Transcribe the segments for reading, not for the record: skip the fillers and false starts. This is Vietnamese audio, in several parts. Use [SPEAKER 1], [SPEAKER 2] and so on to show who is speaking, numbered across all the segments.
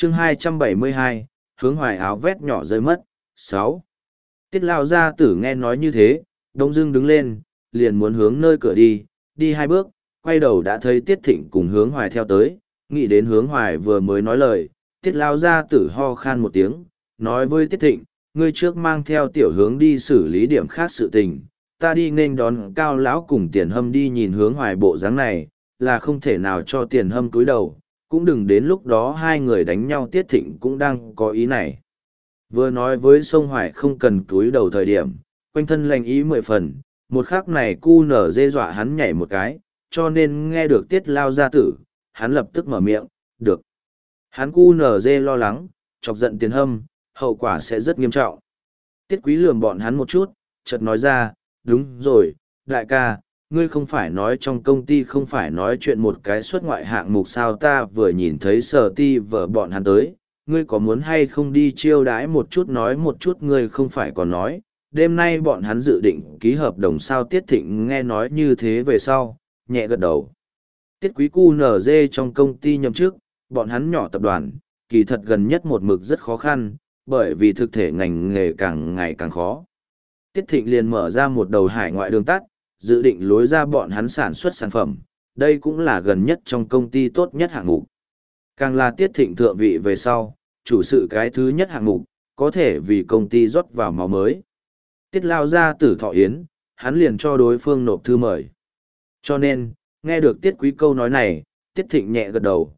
[SPEAKER 1] chương 272, hướng hoài áo vét nhỏ rơi mất. 6. Tiết lao gia tử nghe nói như thế, đông dưng đứng lên, liền muốn hướng nơi cửa đi, đi 2 bước, quay đầu đã thấy Tiết Thịnh cùng hướng hoài theo tới, nghĩ đến hướng hoài vừa mới nói lời, Tiết lao gia tử ho khan một tiếng, nói với Tiết Thịnh, ngươi trước mang theo tiểu hướng đi xử lý điểm khác sự tình, ta đi nên đón Cao lão cùng Tiền Hâm đi. Nhìn hướng hoài bộ dáng này, là không thể nào cho Tiền Hâm cúi đầu, cũng đừng đến lúc đó hai người đánh nhau. Tiết Thịnh cũng đang có ý này. Vừa nói với sông hoài không cần cúi đầu thời điểm, quanh thân lành ý 10 phần, một khắc này cu nở dê dọa hắn nhảy một cái, cho nên nghe được Tiết lao gia tử, hắn lập tức mở miệng, được. Hắn cu nở dê lo lắng, chọc giận Tiền Hâm, hậu quả sẽ rất nghiêm trọng. Tiết Quý lườm bọn hắn một chút, chợt nói ra, đúng rồi, đại ca, ngươi không phải nói trong công ty không phải nói chuyện một cái xuất ngoại hạng mục sao? Ta vừa nhìn thấy Sở Ti vợ bọn hắn tới, ngươi có muốn hay không đi chiêu đãi một chút? Nói một chút ngươi không phải còn nói, đêm nay bọn hắn dự định ký hợp đồng sao? Tiết Thịnh nghe nói như thế về sau, nhẹ gật đầu. Tiết Quý cu nở dê trong công ty nhậm chức, bọn hắn nhỏ tập đoàn, kỳ thật gần nhất một mực rất khó khăn, bởi vì thực thể ngành nghề càng ngày càng khó. Tiết Thịnh liền mở ra một đầu hải ngoại đường tắt, dự định lối ra bọn hắn sản xuất sản phẩm, đây cũng là gần nhất trong công ty tốt nhất hạng mục. Càng là Tiết Thịnh thượng vị về sau, chủ sự cái thứ nhất hạng mục, có thể vì công ty rót vào máu mới. Tiết lao ra tử thọ yến, hắn liền cho đối phương nộp thư mời. Cho nên, nghe được Tiết Quý câu nói này, Tiết Thịnh nhẹ gật đầu,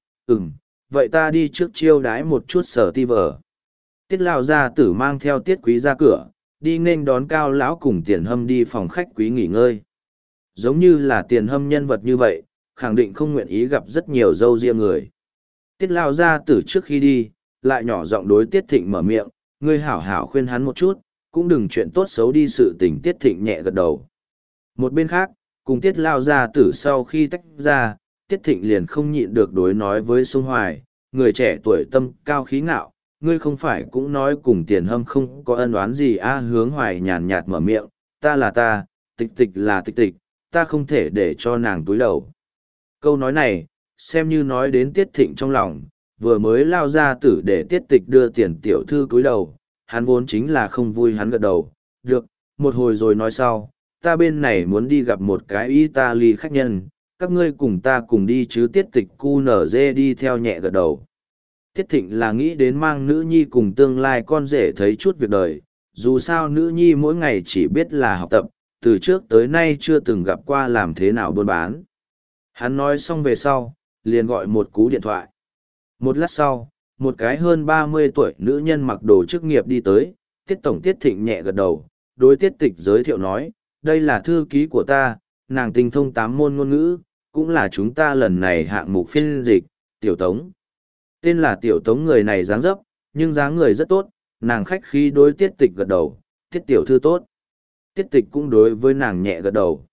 [SPEAKER 1] vậy ta đi trước chiêu đái một chút Sở Ti vở. Tiết lao gia tử mang theo Tiết Quý ra cửa, đi nên đón Cao lão cùng Tiền Hâm đi phòng khách quý nghỉ ngơi. Giống như là Tiền Hâm nhân vật như vậy, khẳng định không nguyện ý gặp rất nhiều dâu riêng người. Tiết lao gia tử trước khi đi, lại nhỏ giọng đối Tiết Thịnh mở miệng, ngươi hảo hảo khuyên hắn một chút, cũng đừng chuyện tốt xấu đi sự tình. Tiết Thịnh nhẹ gật đầu. Một bên khác, cùng Tiết lao gia tử sau khi tách ra, Tiết Thịnh liền không nhịn được đối nói với Sông Hoài, người trẻ tuổi tâm cao khí ngạo, ngươi không phải cũng nói cùng Tiền Hâm không có ân oán gì à? Hướng Hoài nhàn nhạt mở miệng, ta là ta, tịch tịch là tịch tịch, ta không thể để cho nàng túi đầu. Câu nói này, xem như nói đến Tiết Thịnh trong lòng, vừa mới lao ra tử để Tiết Tịch đưa tiền tiểu thư túi đầu, hắn vốn chính là không vui. Hắn gật đầu, được, một hồi rồi nói sau, ta bên này muốn đi gặp một cái Italy khách nhân, các ngươi cùng ta cùng đi chứ? Tiết Tịch cu nở dê đi theo nhẹ gật đầu. Tiết Thịnh là nghĩ đến mang nữ nhi cùng tương lai con rể thấy chút việc đời, dù sao nữ nhi mỗi ngày chỉ biết là học tập, từ trước tới nay chưa từng gặp qua làm thế nào buôn bán. Hắn nói xong về sau, liền gọi một cú điện thoại. Một lát sau, một cái hơn 30 tuổi nữ nhân mặc đồ chức nghiệp đi tới, Tiết Tổng. Tiết Thịnh nhẹ gật đầu, đối Tiết Tịch giới thiệu nói, đây là thư ký của ta, nàng tinh thông 8 môn ngôn ngữ, cũng là chúng ta lần này hạng mục phiên dịch, Tiểu Tống. Tên là Tiểu Tống. Người này dáng dấp, nhưng dáng người rất tốt, nàng khách khí đối Tiết Tịch gật đầu, Tiết tiểu thư tốt. Tiết Tịch cũng đối với nàng nhẹ gật đầu.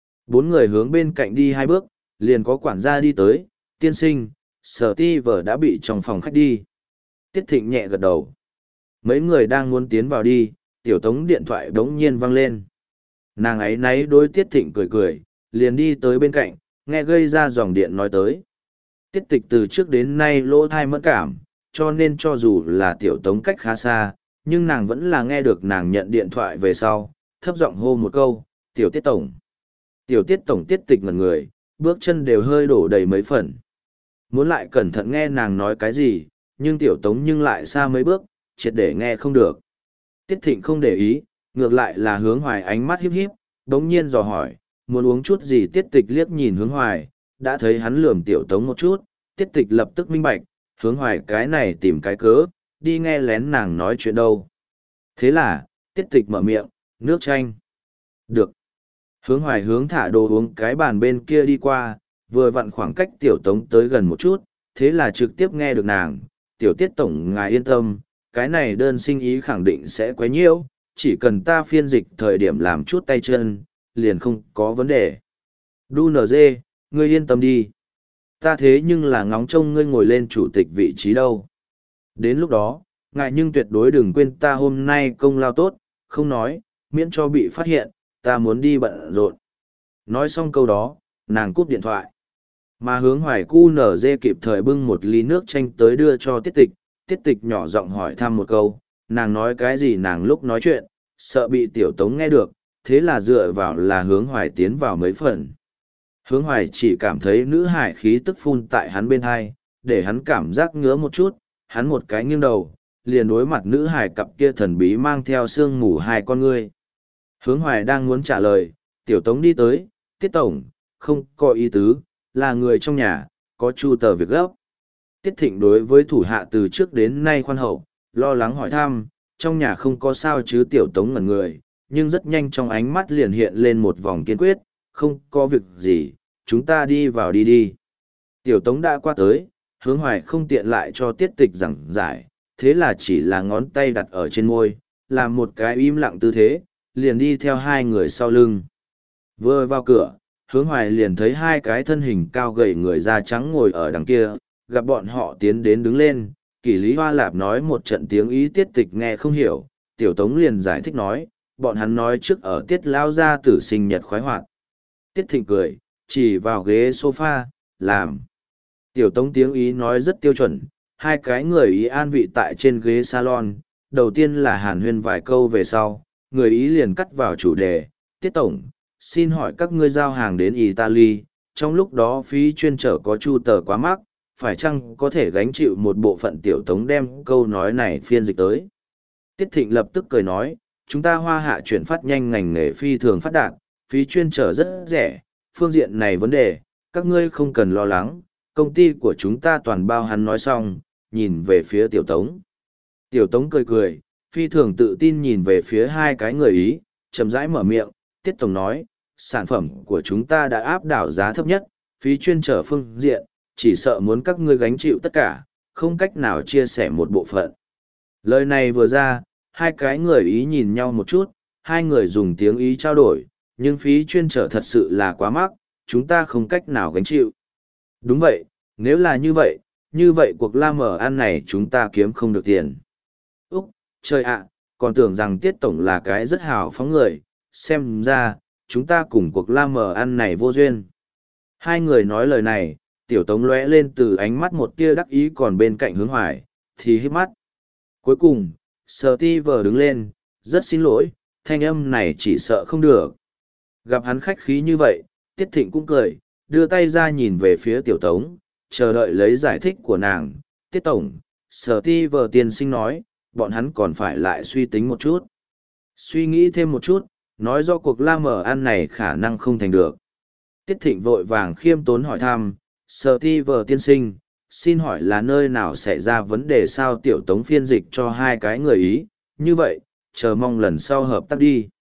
[SPEAKER 1] 4 người hướng bên cạnh đi 2 bước, liền có quản gia đi tới, tiên sinh, Sở Ti vở đã bị trong phòng khách đi. Tiết Thịnh nhẹ gật đầu. Mấy người đang muốn tiến vào đi, Tiểu Tống điện thoại đống nhiên vang lên. Nàng ấy náy đối Tiết Thịnh cười cười, liền đi tới bên cạnh, nghe gây ra dòng điện nói tới. Tiết Tịch từ trước đến nay lỗ thai mẫn cảm, cho nên cho dù là Tiểu Tống cách khá xa, nhưng nàng vẫn là nghe được nàng nhận điện thoại về sau, thấp giọng hô một câu, Tiểu Tiết Tổng. Tiểu Tiết Tổng. Tiết Tịch ngẩn người, bước chân đều hơi đổ đầy mấy phần. Muốn lại cẩn thận nghe nàng nói cái gì, nhưng Tiểu Tống nhưng lại xa mấy bước, triệt để nghe không được. Tiết Thịnh không để ý, ngược lại là Hướng Hoài ánh mắt híp híp, đống nhiên dò hỏi, muốn uống chút gì? Tiết Tịch liếc nhìn Hướng Hoài, đã thấy hắn lườm Tiểu Tống một chút, Tiết Tịch lập tức minh bạch, Hướng Hoài cái này tìm cái cớ, đi nghe lén nàng nói chuyện đâu. Thế là, Tiết Tịch mở miệng, nước chanh. Được. Hướng Hoài hướng thả đồ uống cái bàn bên kia đi qua, vừa vặn khoảng cách Tiểu Tống tới gần một chút, thế là trực tiếp nghe được nàng, Tiểu Tiết Tổng ngài yên tâm, cái này đơn sinh ý khẳng định sẽ quấy nhiễu, chỉ cần ta phiên dịch thời điểm làm chút tay chân, liền không có vấn đề. Đu NG, ngươi yên tâm đi. Ta thế nhưng là ngóng trông ngươi ngồi lên chủ tịch vị trí đâu. Đến lúc đó, ngài nhưng tuyệt đối đừng quên ta hôm nay công lao tốt, không nói, miễn cho bị phát hiện, ta muốn đi bận rộn. Nói xong câu đó, nàng cúp điện thoại. Mà Hướng Hoài cu nở dê kịp thời bưng một ly nước chanh tới đưa cho Tiết Tịch, Tiết Tịch nhỏ giọng hỏi thăm một câu, nàng nói cái gì nàng lúc nói chuyện, sợ bị Tiểu Tống nghe được, thế là dựa vào là Hướng Hoài tiến vào mấy phần. Hướng Hoài chỉ cảm thấy nữ hải khí tức phun tại hắn bên hai, để hắn cảm giác ngứa một chút, hắn một cái nghiêng đầu, liền đối mặt nữ hải cặp kia thần bí mang theo sương mù hai con ngươi. Hướng Hoài đang muốn trả lời, Tiểu Tống đi tới, Tiết Tổng, không có ý tứ, là người trong nhà, có chu tờ việc gấp. Tiết Thịnh đối với thủ hạ từ trước đến nay khoan hậu, lo lắng hỏi thăm, trong nhà không có sao chứ Tiểu Tống ngẩn người, nhưng rất nhanh trong ánh mắt liền hiện lên một vòng kiên quyết, không có việc gì, chúng ta đi vào đi đi. Tiểu Tống đã qua tới, Hướng Hoài không tiện lại cho Tiết Tịch giảng giải, thế là chỉ là ngón tay đặt ở trên môi, làm một cái im lặng tư thế, liền đi theo hai người sau lưng. Vừa vào cửa, Hướng Hoài liền thấy hai cái thân hình cao gầy người da trắng ngồi ở đằng kia, gặp bọn họ tiến đến đứng lên, Kỷ Lý Hoa Lạp nói một trận tiếng ý Tiết Tịch nghe không hiểu, Tiểu Tống liền giải thích nói, bọn hắn nói trước ở Tiết lao gia tử sinh nhật khoái hoạt. Tiết Thịnh cười, chỉ vào ghế sofa, làm. Tiểu Tống tiếng ý nói rất tiêu chuẩn, hai cái người ý an vị tại trên ghế salon, đầu tiên là hàn huyên vài câu về sau, người ý liền cắt vào chủ đề, Tiết Tổng, xin hỏi các ngươi giao hàng đến Italy, trong lúc đó phí chuyên trở có chu tờ quá mắc, phải chăng có thể gánh chịu một bộ phận Tiểu Tống đem câu nói này phiên dịch tới. Tiết Thịnh lập tức cười nói, chúng ta Hoa Hạ chuyển phát nhanh ngành nghề phi thường phát đạt, phí chuyên trở rất rẻ, phương diện này vấn đề, các ngươi không cần lo lắng, công ty của chúng ta toàn bao. Hắn nói xong, nhìn về phía Tiểu Tống. Tiểu Tống cười cười, phi thường tự tin nhìn về phía hai cái người ý, chậm rãi mở miệng, Tiết Tổng nói, sản phẩm của chúng ta đã áp đảo giá thấp nhất, phí chuyên trở phương diện, chỉ sợ muốn các ngươi gánh chịu tất cả, không cách nào chia sẻ một bộ phận. Lời này vừa ra, hai cái người ý nhìn nhau một chút, hai người dùng tiếng ý trao đổi, nhưng phí chuyên trở thật sự là quá mắc, chúng ta không cách nào gánh chịu. Đúng vậy, nếu là như vậy cuộc la mở ăn này chúng ta kiếm không được tiền. Úc, trời ạ, còn tưởng rằng Tiết Tổng là cái rất hào phóng người, xem ra, chúng ta cùng cuộc la mở ăn này vô duyên. Hai người nói lời này, Tiểu Tống lóe lên từ ánh mắt một tia đắc ý còn bên cạnh Hướng Hoài, thì hít mắt. Cuối cùng, Steve đứng lên, rất xin lỗi, thanh âm này chỉ sợ không được. Gặp hắn khách khí như vậy, Tiết Thịnh cũng cười, đưa tay ra nhìn về phía Tiểu Tống, chờ đợi lấy giải thích của nàng. Tiết Tổng, Steve tiên sinh nói, bọn hắn còn phải lại suy tính một chút. Suy nghĩ thêm một chút, nói do cuộc la mở ăn này khả năng không thành được. Tiết Thịnh vội vàng khiêm tốn hỏi thăm, Steve tiên sinh, xin hỏi là nơi nào xảy ra vấn đề sao Tiểu Tống phiên dịch cho hai cái người ý, như vậy, chờ mong lần sau hợp tác đi.